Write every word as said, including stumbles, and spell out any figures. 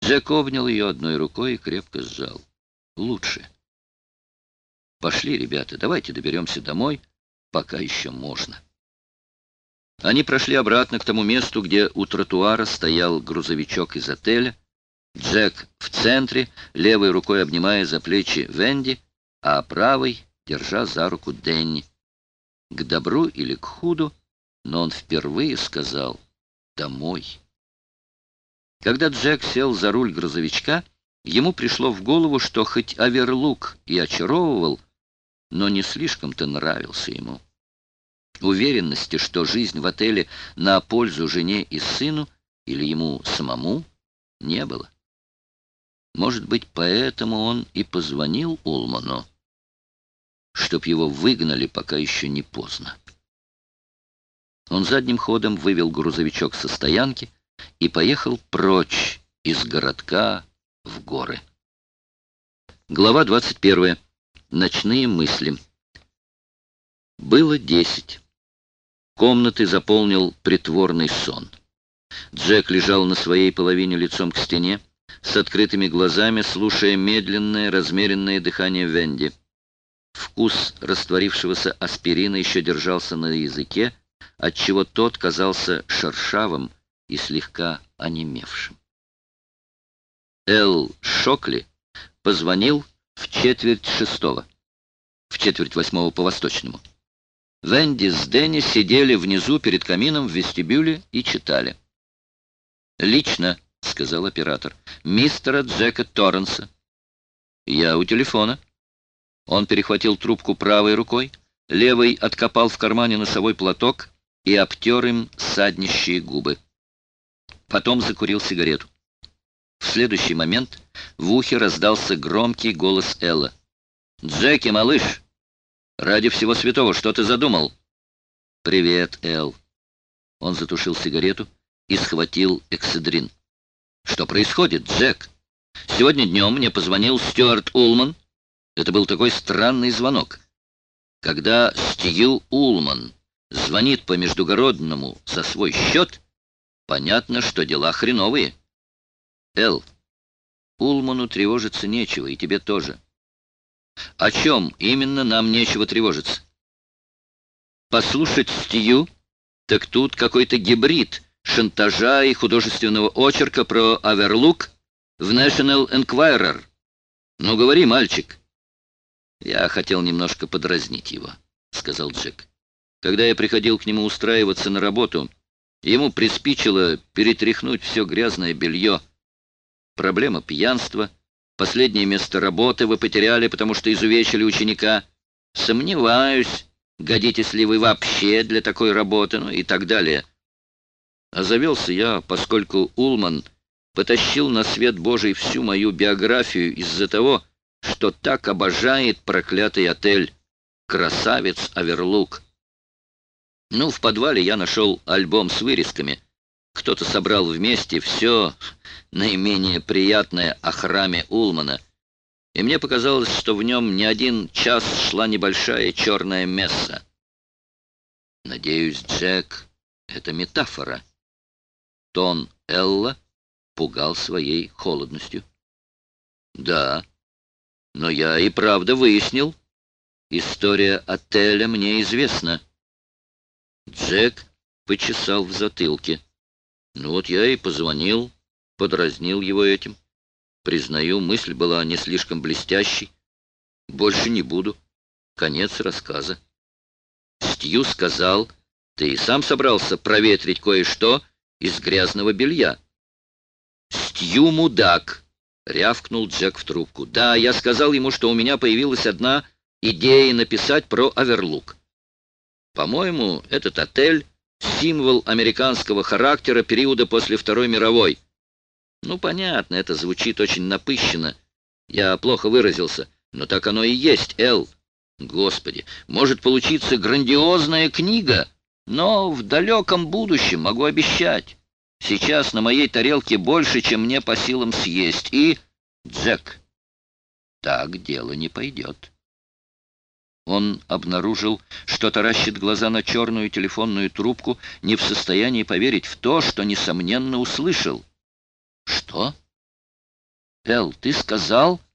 Джек обнял ее одной рукой и крепко сжал. Лучше. Пошли, ребята, давайте доберемся домой, пока еще можно. Они прошли обратно к тому месту, где у тротуара стоял грузовичок из отеля. Джек в центре, левой рукой обнимая за плечи Венди, а правой держа за руку Денни. К добру или к худу, но он впервые сказал «домой». Когда Джек сел за руль грузовичка, ему пришло в голову, что хоть Оверлук и очаровывал, но не слишком-то нравился ему. Уверенности, что жизнь в отеле на пользу жене и сыну или ему самому, не было. Может быть, поэтому он и позвонил Улману, чтоб его выгнали, пока еще не поздно. Он задним ходом вывел грузовичок со стоянки и поехал прочь из городка в горы. Глава двадцать первая. Ночные мысли. Было десять. Комнаты заполнил притворный сон. Джек лежал на своей половине лицом к стене, с открытыми глазами, слушая медленное, размеренное дыхание Венди. Вкус растворившегося аспирина еще держался на языке, отчего тот казался шершавым и слегка онемевшим. Эл Шокли позвонил в четверть шестого, в четверть восьмого по восточному. Венди с Дэнни сидели внизу перед камином в вестибюле и читали. «Лично», — сказал оператор, — «мистера Джека Торренса». «Я у телефона». Он перехватил трубку правой рукой, левой откопал в кармане носовой платок и обтер им саднищие губы. Потом закурил сигарету. В следующий момент в ухе раздался громкий голос Элла. «Джеки, малыш! Ради всего святого, что ты задумал?» «Привет, Эл». Он затушил сигарету и схватил экседрин. «Что происходит, Джек? Сегодня днем мне позвонил Стюарт Улман. Это был такой странный звонок. Когда Стью Улман звонит по междугородному за свой счет, понятно, что дела хреновые. Эл, Улману тревожиться нечего, и тебе тоже. О чем именно нам нечего тревожиться? Послушать Стью, так тут какой-то гибрид шантажа и художественного очерка про Оверлук в National Enquirer. Ну, говори, мальчик». «Я хотел немножко подразнить его», — сказал Джек. «Когда я приходил к нему устраиваться на работу, ему приспичило перетряхнуть все грязное белье. Проблема пьянства. Последнее место работы вы потеряли, потому что изувечили ученика. Сомневаюсь, годитесь ли вы вообще для такой работы, ну и так далее. А завелся я, поскольку Улман потащил на свет Божий всю мою биографию из-за того, что так обожает проклятый отель. Красавец Оверлук. Ну, в подвале я нашел альбом с вырезками. Кто-то собрал вместе все наименее приятное о храме Улмана, и мне показалось, что в нем не один час шла небольшая черная месса. Надеюсь, Джек, это метафора». Тон Элла пугал своей холодностью. «Да, но я и правда выяснил. История отеля мне известна». Джек почесал в затылке. «Ну вот я и позвонил, подразнил его этим. Признаю, мысль была не слишком блестящей. Больше не буду. Конец рассказа. Стью сказал, ты и сам собрался проветрить кое-что из грязного белья». «Стью мудак!» — рявкнул Джек в трубку. «Да, я сказал ему, что у меня появилась одна идея написать про Оверлук. По-моему, этот отель — символ американского характера периода после Второй мировой. Ну, понятно, это звучит очень напыщенно. Я плохо выразился, но так оно и есть, Эл. Господи, может получиться грандиозная книга, но в далеком будущем, могу обещать. Сейчас на моей тарелке больше, чем мне по силам съесть. И, Джек, так дело не пойдет». Он обнаружил, что таращит глаза на черную телефонную трубку, не в состоянии поверить в то, что, несомненно, услышал. «Что? Пел, ты сказал...